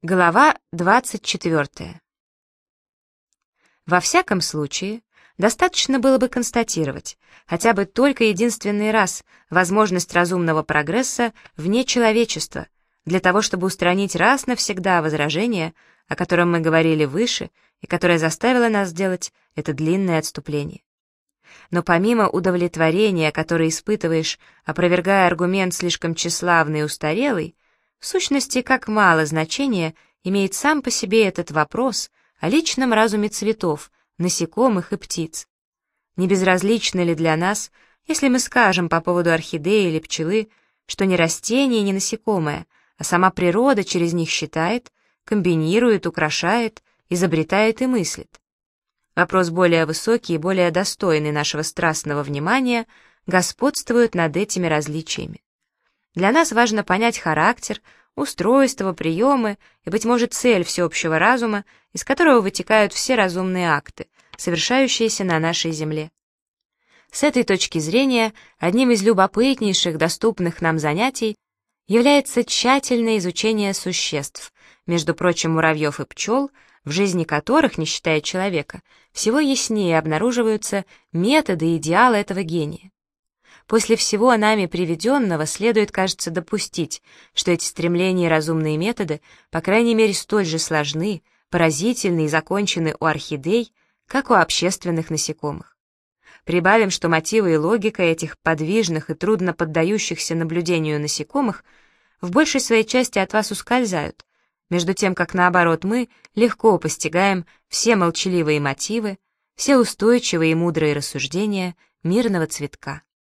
Глава 24. Во всяком случае, достаточно было бы констатировать, хотя бы только единственный раз, возможность разумного прогресса вне человечества, для того, чтобы устранить раз навсегда возражение, о котором мы говорили выше, и которое заставило нас сделать это длинное отступление. Но помимо удовлетворения, которое испытываешь, опровергая аргумент слишком тщеславный и устарелый, в сущности, как мало значения имеет сам по себе этот вопрос о личном разуме цветов, насекомых и птиц. Не безразлично ли для нас, если мы скажем по поводу орхидеи или пчелы, что не растение, не насекомое, а сама природа через них считает, комбинирует, украшает, изобретает и мыслит? Вопрос более высокий и более достойный нашего страстного внимания господствует над этими различиями. Для нас важно понять характер, устройство, приемы и, быть может, цель всеобщего разума, из которого вытекают все разумные акты, совершающиеся на нашей Земле. С этой точки зрения, одним из любопытнейших доступных нам занятий является тщательное изучение существ, между прочим, муравьев и пчел, в жизни которых, не считая человека, всего яснее обнаруживаются методы и идеалы этого гения. После всего нами приведенного следует, кажется, допустить, что эти стремления и разумные методы, по крайней мере, столь же сложны, поразительны и закончены у орхидей, как у общественных насекомых. Прибавим, что мотивы и логика этих подвижных и трудно поддающихся наблюдению насекомых в большей своей части от вас ускользают, между тем, как наоборот мы легко постигаем все молчаливые мотивы, все устойчивые и мудрые рассуждения мирного цветка.